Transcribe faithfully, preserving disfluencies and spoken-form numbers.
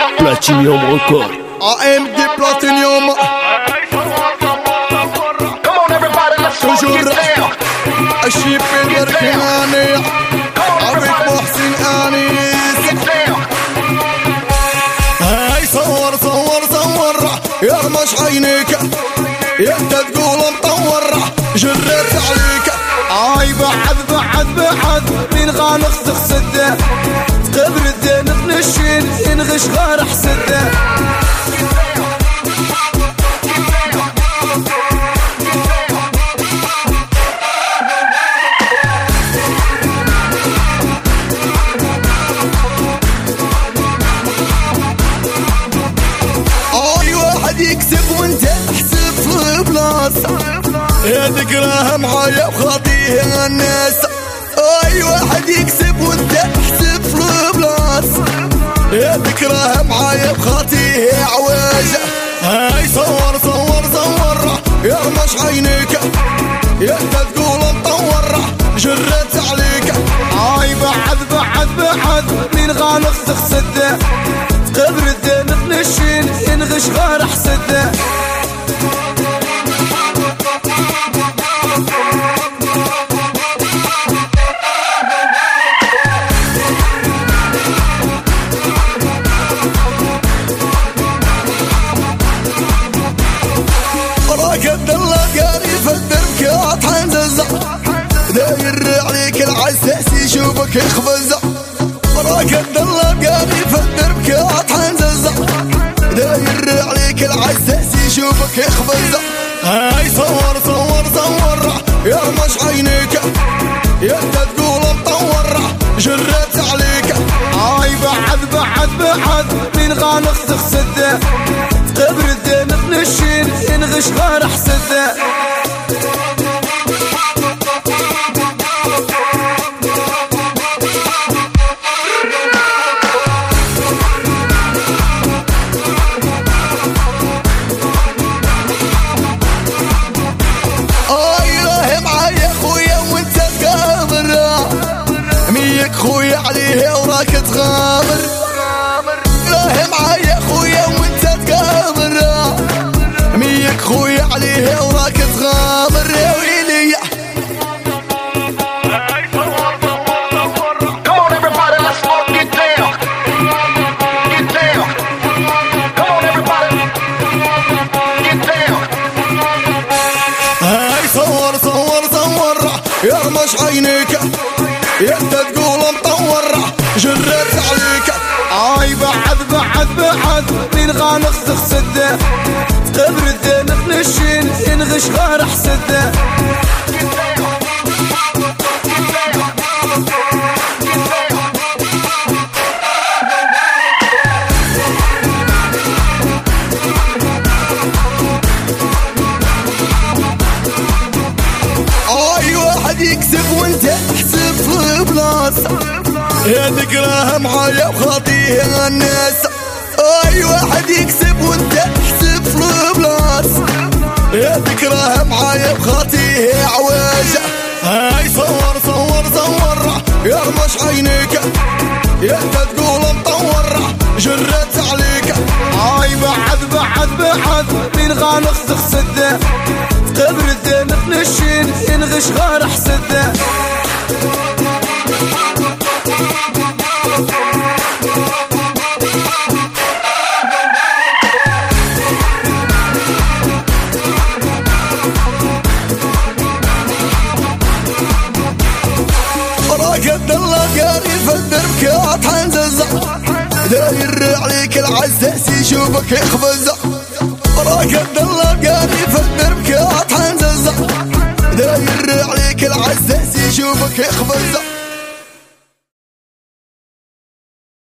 بلاتينيوم ريكورد ام دي بلاتينيوم toujours الشيب البركاني عبيد محسن انيس هاي صور صور صور يا مش عينيك انت تقول مطور جريت عليك هاي بعد بعد بعد من غانق تخسده قبر الدين نشين ينغش غار حسده يكسب وانت تحسب في بلاصة يا ذكراها معايا بخاطيها الناس. اي واحد يكسب وانت تحسب في بلاصة يا ذكراها معايا بخاطيها عواجة. هاي صور صور صور يا مش عينيك يا انت تقول مطور جريت عليك. هاي بعد بعد بعد من غانق تخسده قبر الدين نشين ينغش غار حسده راكد الله قاري فدرك اطحن ززع داير عليك العساس يشوفك يخبزع. راكد الله قاري فدرك اطحن ززع داير عليك العساس يشوفك يخبزع. هاي صور صور صور يا مش عينيك يا انت تقول مطور جريت عليك. هاي بعد بعد بعد من غانق تخسده قبر الدين نشين ينغش غار حسده خويا عليه وراك تغامر راه معايا خويا وانت تقامر ميك خويا عليه وراك تغامر يا ويلي. هاي صور صور صور يا مش عينيك يا انت تقول مطور جريت عليك. هاي بعد بعد بعد من غانق تخسده قبر الدين نشين ينغش غار حسده اي واحد يكسب وانت تحسب في بلاصة يا ذكراها معايا بخاطيها الناس. اي واحد يكسب وانت تحسب في بلاصة يا ذكراها معايا بخاطيها عواجة. هاي صور صور صور يا مش عينيك يا انت تقول مطور جريت عليك. هاي بعد بعد بعد من غانق تخسده قبر الدين نشين ينغش غار حسده راكد الله قاري فدرك اطحن ززع داير عليك العساس يشوفك يخبزع. راكد الله قاري فدرك اطحن ززع داير عليك العساس يشوفك يخبزع.